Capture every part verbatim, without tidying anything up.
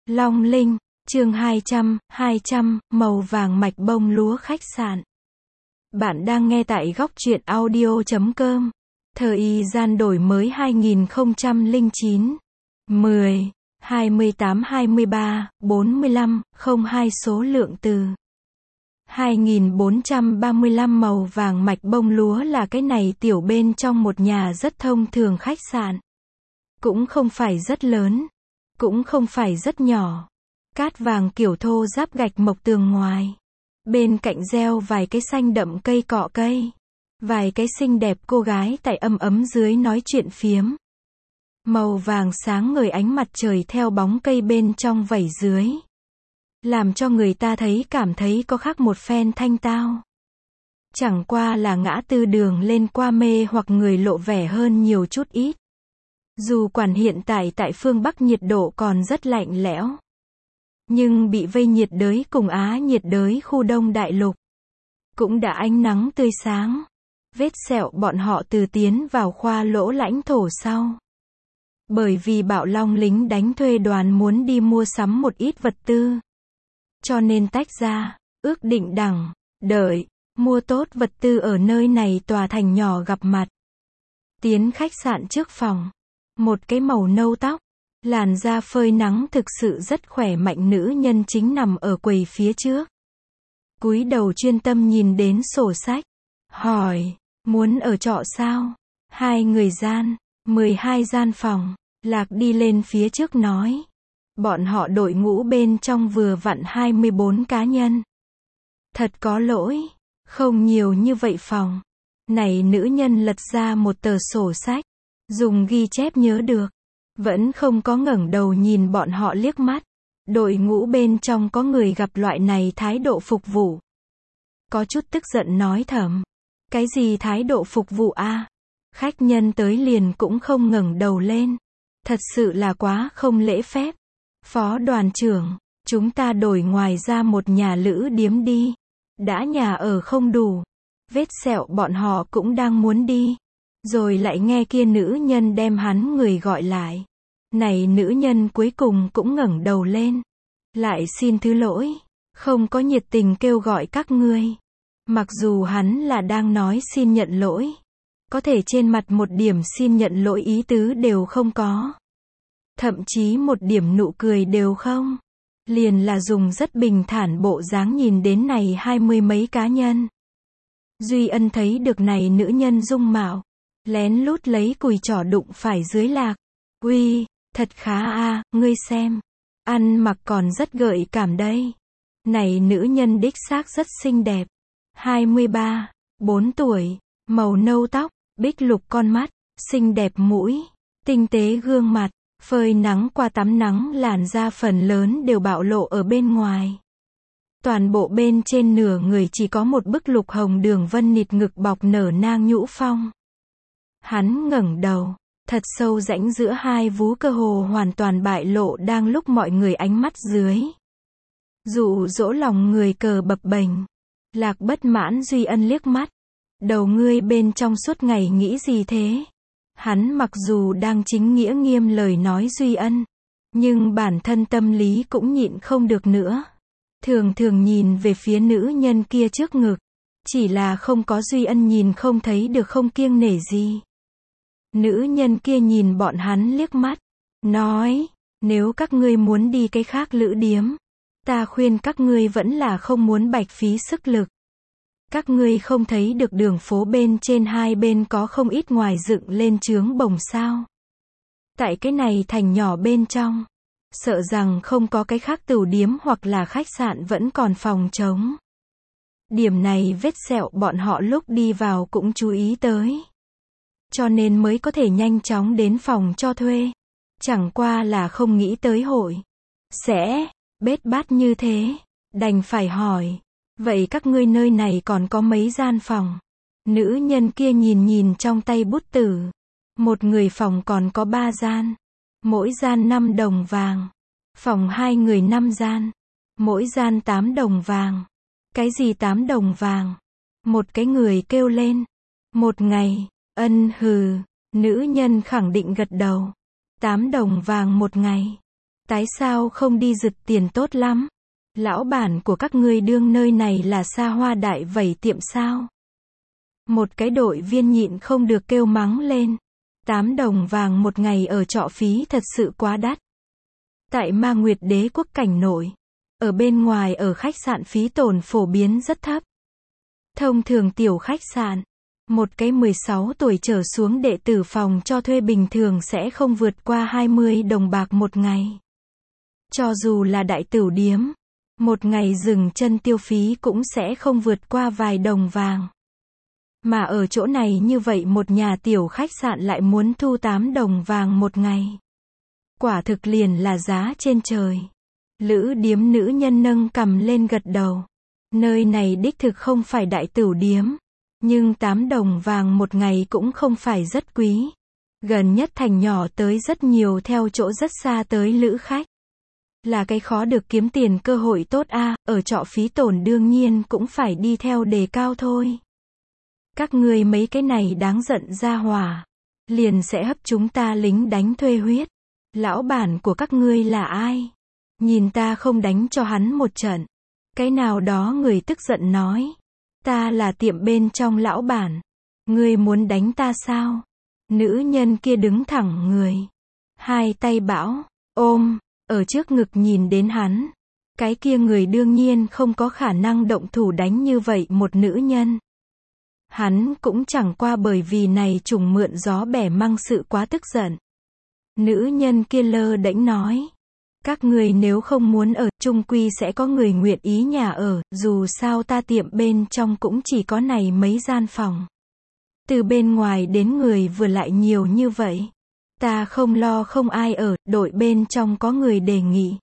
Long Linh, chương hai trăm, hai trăm, màu vàng mạch bông lúa khách sạn. Bạn đang nghe tại góc truyện audio chấm com. Thời gian đổi mới hai nghìn không trăm lẻ chín, mười, hai mươi tám hai mươi ba, bốn mươi lăm, không hai số lượng từ hai nghìn bốn trăm ba mươi lăm. Màu vàng mạch bông lúa là cái này tiểu bên trong một nhà rất thông thường khách sạn. Cũng không phải rất lớn, cũng không phải rất nhỏ. Cát vàng kiểu thô ráp gạch mộc tường ngoài. Bên cạnh gieo vài cái xanh đậm cây cọ cây. Vài cái xinh đẹp cô gái tại ấm ấm dưới nói chuyện phiếm. Màu vàng sáng ngời ánh mặt trời theo bóng cây bên trong vẩy dưới. Làm cho người ta thấy cảm thấy có khác một phen thanh tao. Chẳng qua là ngã tư đường lên qua mê hoặc người lộ vẻ hơn nhiều chút ít. Dù quản hiện tại tại phương Bắc nhiệt độ còn rất lạnh lẽo. Nhưng bị vây nhiệt đới cùng Á nhiệt đới khu Đông Đại Lục. Cũng đã ánh nắng tươi sáng. Vết sẹo bọn họ từ tiến vào khoa lỗ lãnh thổ sau. Bởi vì Bạo Long lính đánh thuê đoàn muốn đi mua sắm một ít vật tư. Cho nên tách ra, ước định đẳng, đợi, mua tốt vật tư ở nơi này tòa thành nhỏ gặp mặt. Tiến khách sạn trước phòng. Một cái màu nâu tóc, làn da phơi nắng thực sự rất khỏe mạnh nữ nhân chính nằm ở quầy phía trước. Cúi đầu chuyên tâm nhìn đến sổ sách. Hỏi, muốn ở trọ sao? Hai người gian, mười hai gian phòng. Lạc đi lên phía trước nói. Bọn họ đội ngũ bên trong vừa vặn hai mươi bốn cá nhân. Thật có lỗi, không nhiều như vậy phòng. Này nữ nhân lật ra một tờ sổ sách. Dùng ghi chép nhớ được. Vẫn không có ngẩng đầu nhìn bọn họ liếc mắt. Đội ngũ bên trong có người gặp loại này thái độ phục vụ. Có chút tức giận nói thầm. Cái gì thái độ phục vụ a? Khách nhân tới liền cũng không ngẩng đầu lên. Thật sự là quá không lễ phép. Phó đoàn trưởng, chúng ta đổi ngoài ra một nhà lữ điếm đi. Đã nhà ở không đủ. Vết sẹo bọn họ cũng đang muốn đi. Rồi lại nghe kia nữ nhân đem hắn người gọi lại. Này nữ nhân cuối cùng cũng ngẩng đầu lên. Lại xin thứ lỗi. Không có nhiệt tình kêu gọi các ngươi. Mặc dù hắn là đang nói xin nhận lỗi. Có thể trên mặt một điểm xin nhận lỗi ý tứ đều không có. Thậm chí một điểm nụ cười đều không. Liền là dùng rất bình thản bộ dáng nhìn đến này hai mươi mấy cá nhân. Duy Ân thấy được này nữ nhân dung mạo. Lén lút lấy cùi trỏ đụng phải dưới Lạc. Uy, thật khá a, ngươi xem. Ăn mặc còn rất gợi cảm đây. Này nữ nhân đích xác rất xinh đẹp. hai mươi ba, bốn tuổi, màu nâu tóc, bích lục con mắt, xinh đẹp mũi, tinh tế gương mặt, phơi nắng qua tắm nắng làn da phần lớn đều bạo lộ ở bên ngoài. Toàn bộ bên trên nửa người chỉ có một bức lục hồng đường vân nịt ngực bọc nở nang nhũ phong. Hắn ngẩng đầu, thật sâu rãnh giữa hai vú cơ hồ hoàn toàn bại lộ đang lúc mọi người ánh mắt dưới. Dụ dỗ lòng người cờ bập bềnh. Lạc bất mãn Duy Ân liếc mắt. Đầu ngươi bên trong suốt ngày nghĩ gì thế? Hắn mặc dù đang chính nghĩa nghiêm lời nói Duy Ân. Nhưng bản thân tâm lý cũng nhịn không được nữa. Thường thường nhìn về phía nữ nhân kia trước ngực. Chỉ là không có Duy Ân nhìn không thấy được không kiêng nể gì. Nữ nhân kia nhìn bọn hắn liếc mắt. Nói, nếu các ngươi muốn đi cái khác lữ điếm. Ta khuyên các ngươi vẫn là không muốn bạch phí sức lực. Các ngươi không thấy được đường phố bên trên hai bên có không ít ngoài dựng lên chướng bồng sao. Tại cái này thành nhỏ bên trong. Sợ rằng không có cái khác tửu điếm hoặc là khách sạn vẫn còn phòng trống. Điểm này vết sẹo bọn họ lúc đi vào cũng chú ý tới. Cho nên mới có thể nhanh chóng đến phòng cho thuê. Chẳng qua là không nghĩ tới hội. Sẽ, bết bát như thế. Đành phải hỏi. Vậy các ngươi nơi này còn có mấy gian phòng? Nữ nhân kia nhìn nhìn trong tay bút tử. Một người phòng còn có ba gian. Mỗi gian năm đồng vàng. Phòng hai người năm gian. Mỗi gian tám đồng vàng. Cái gì tám đồng vàng? Một cái người kêu lên. Một ngày. Ân hừ. Nữ nhân khẳng định gật đầu. Tám đồng vàng một ngày. Tái sao không đi rực tiền tốt lắm. Lão bản của các ngươi đương nơi này là xa hoa đại vẩy tiệm sao? Một cái đội viên nhịn không được kêu mắng lên. Tám đồng vàng một ngày ở trọ phí thật sự quá đắt. Tại Ma Nguyệt Đế quốc cảnh nổi. Ở bên ngoài ở khách sạn phí tổn phổ biến rất thấp. Thông thường tiểu khách sạn. Một cái mười sáu tuổi trở xuống đệ tử phòng cho thuê bình thường sẽ không vượt qua hai mươi đồng bạc một ngày. Cho dù là đại tửu điếm. Một ngày dừng chân tiêu phí cũng sẽ không vượt qua vài đồng vàng. Mà ở chỗ này như vậy một nhà tiểu khách sạn lại muốn thu tám đồng vàng một ngày. Quả thực liền là giá trên trời. Lữ điếm nữ nhân nâng cằm lên gật đầu. Nơi này đích thực không phải đại tửu điếm. Nhưng tám đồng vàng một ngày cũng không phải rất quý. Gần nhất thành nhỏ tới rất nhiều theo chỗ rất xa tới lữ khách. Là cái khó được kiếm tiền cơ hội tốt a, à, ở trọ phí tổn đương nhiên cũng phải đi theo đề cao thôi. Các ngươi mấy cái này đáng giận ra hỏa. Liền sẽ hấp chúng ta lính đánh thuê huyết. Lão bản của các ngươi là ai? Nhìn ta không đánh cho hắn một trận. Cái nào đó người tức giận nói. Ta là tiệm bên trong lão bản. Ngươi muốn đánh ta sao? Nữ nhân kia đứng thẳng người. Hai tay bão, ôm, ở trước ngực nhìn đến hắn. Cái kia người đương nhiên không có khả năng động thủ đánh như vậy một nữ nhân. Hắn cũng chẳng qua bởi vì này trùng mượn gió bẻ măng sự quá tức giận. Nữ nhân kia lơ đễnh nói. Các người nếu không muốn ở, chung quy sẽ có người nguyện ý nhà ở, dù sao ta tiệm bên trong cũng chỉ có này mấy gian phòng. Từ bên ngoài đến người vừa lại nhiều như vậy. Ta không lo không ai ở, đội bên trong có người đề nghị.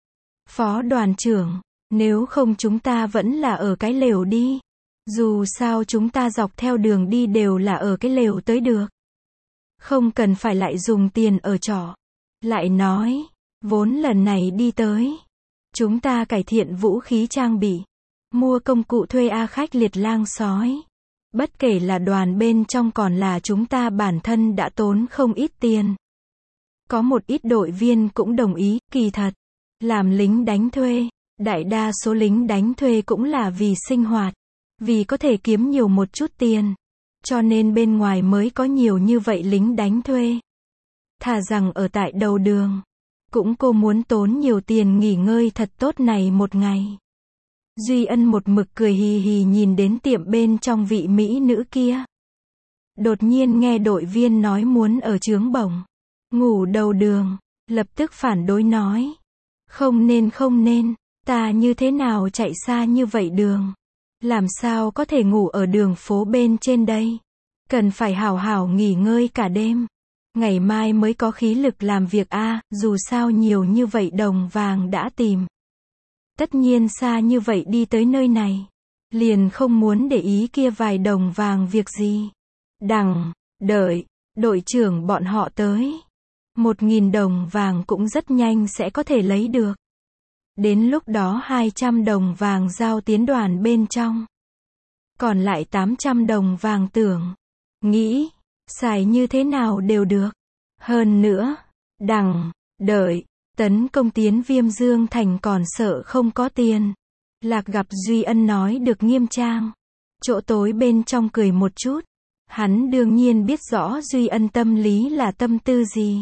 Phó đoàn trưởng, nếu không chúng ta vẫn là ở cái lều đi. Dù sao chúng ta dọc theo đường đi đều là ở cái lều tới được. Không cần phải lại dùng tiền ở trọ. Lại nói, vốn lần này đi tới. Chúng ta cải thiện vũ khí trang bị. Mua công cụ thuê A khách liệt lang sói. Bất kể là đoàn bên trong còn là chúng ta bản thân đã tốn không ít tiền. Có một ít đội viên cũng đồng ý, kỳ thật. Làm lính đánh thuê. Đại đa số lính đánh thuê cũng là vì sinh hoạt. Vì có thể kiếm nhiều một chút tiền. Cho nên bên ngoài mới có nhiều như vậy lính đánh thuê. Thà rằng ở tại đầu đường. Cũng cô muốn tốn nhiều tiền nghỉ ngơi thật tốt này một ngày. Duy Ân một mực cười hì hì nhìn đến tiệm bên trong vị mỹ nữ kia. Đột nhiên nghe đội viên nói muốn ở trướng bổng. Ngủ đầu đường. Lập tức phản đối nói. Không nên không nên. Ta như thế nào chạy xa như vậy đường. Làm sao có thể ngủ ở đường phố bên trên đây? Cần phải hào hào nghỉ ngơi cả đêm. Ngày mai mới có khí lực làm việc a, à, dù sao nhiều như vậy đồng vàng đã tìm. Tất nhiên xa như vậy đi tới nơi này. Liền không muốn để ý kia vài đồng vàng việc gì. Đằng, đợi, đội trưởng bọn họ tới. Một nghìn đồng vàng cũng rất nhanh sẽ có thể lấy được. Đến lúc đó hai trăm đồng vàng giao tiến đoàn bên trong. Còn lại tám trăm đồng vàng tưởng. Nghĩ, xài như thế nào đều được. Hơn nữa, đằng, đợi, tấn công tiến Viêm Dương Thành còn sợ không có tiền. Lạc gặp Duy Ân nói được nghiêm trang. Chỗ tối bên trong cười một chút. Hắn đương nhiên biết rõ Duy Ân tâm lý là tâm tư gì.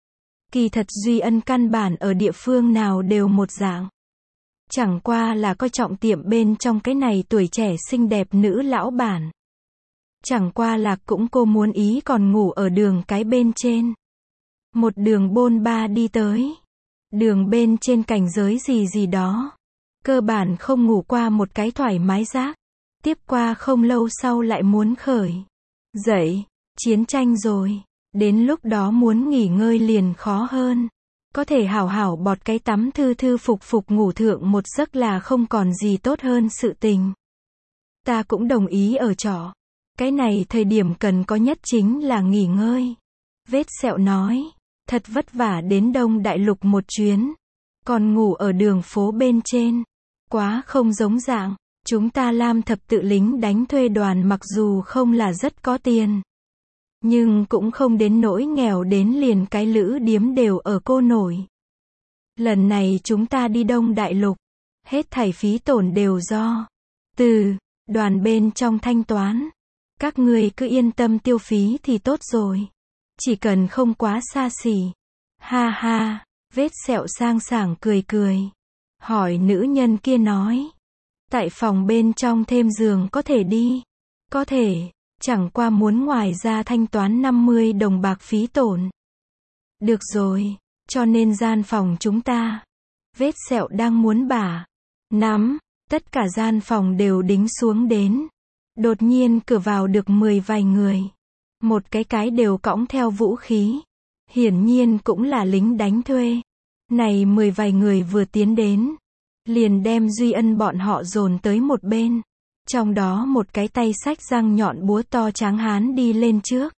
Kỳ thật Duy Ân căn bản ở địa phương nào đều một dạng. Chẳng qua là coi trọng tiệm bên trong cái này tuổi trẻ xinh đẹp nữ lão bản. Chẳng qua là cũng cô muốn ý còn ngủ ở đường cái bên trên. Một đường bôn ba đi tới. Đường bên trên cảnh giới gì gì đó. Cơ bản không ngủ qua một cái thoải mái giác. Tiếp qua không lâu sau lại muốn khởi. Dậy, chiến tranh rồi. Đến lúc đó muốn nghỉ ngơi liền khó hơn. Có thể hảo hảo bọt cái tắm thư thư phục phục ngủ thượng một giấc là không còn gì tốt hơn sự tình. Ta cũng đồng ý ở trọ. Cái này thời điểm cần có nhất chính là nghỉ ngơi. Vết sẹo nói. Thật vất vả đến Đông Đại Lục một chuyến. Còn ngủ ở đường phố bên trên. Quá không giống dạng. Chúng ta Lam thập tự lính đánh thuê đoàn mặc dù không là rất có tiền. Nhưng cũng không đến nỗi nghèo đến liền cái lữ điếm đều ở cô nổi. Lần này chúng ta đi Đông Đại Lục. Hết thảy phí tổn đều do từ đoàn bên trong thanh toán. Các ngươi cứ yên tâm tiêu phí thì tốt rồi. Chỉ cần không quá xa xỉ. Ha ha, vết sẹo sang sảng cười cười. Hỏi nữ nhân kia nói. Tại phòng bên trong thêm giường có thể đi. Có thể, chẳng qua muốn ngoài ra thanh toán năm mươi đồng bạc phí tổn. Được rồi, cho nên gian phòng chúng ta. Vết sẹo đang muốn bả nắm, tất cả gian phòng đều đính xuống đến. Đột nhiên cửa vào được mười vài người. Một cái cái đều cõng theo vũ khí. Hiển nhiên cũng là lính đánh thuê. Này mười vài người vừa tiến đến. Liền đem Duy Ân bọn họ dồn tới một bên. Trong đó một cái tay xách răng nhọn búa to tráng hán đi lên trước.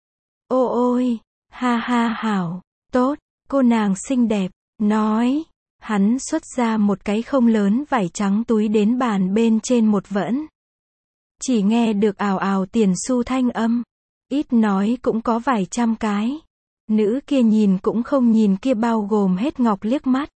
Ô ôi, ha ha hảo, tốt, cô nàng xinh đẹp, nói. Hắn xuất ra một cái không lớn vải trắng túi đến bàn bên trên một vẫn. Chỉ nghe được ào ào tiền xu thanh âm. Ít nói cũng có vài trăm cái. Nữ kia nhìn cũng không nhìn kia bao gồm hết ngọc liếc mắt.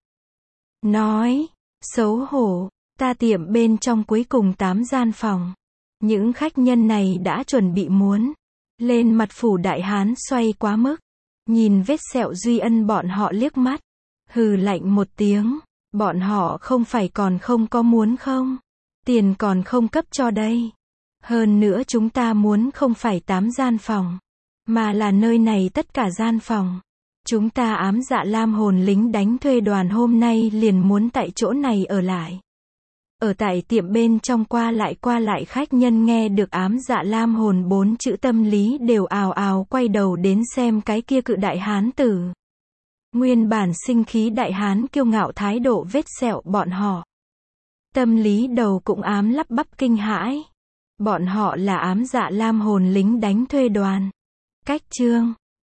Nói, xấu hổ, ta tiệm bên trong cuối cùng tám gian phòng. Những khách nhân này đã chuẩn bị muốn lên mặt phủ đại hán xoay quá mức. Nhìn vết sẹo Duy Ân bọn họ liếc mắt. Hừ lạnh một tiếng. Bọn họ không phải còn không có muốn không? Tiền còn không cấp cho đây. Hơn nữa chúng ta muốn không phải tám gian phòng. Mà là nơi này tất cả gian phòng. Chúng ta ám dạ lam hồn lính đánh thuê đoàn hôm nay liền muốn tại chỗ này ở lại. Ở tại tiệm bên trong qua lại qua lại khách nhân nghe được ám dạ lam hồn bốn chữ tâm lý đều ào ào quay đầu đến xem cái kia cự đại hán tử. Nguyên bản sinh khí đại hán kiêu ngạo thái độ vết sẹo bọn họ. Tâm lý đầu cũng ám lắp bắp kinh hãi. Bọn họ là ám dạ lam hồn lính đánh thuê đoàn. Cách chương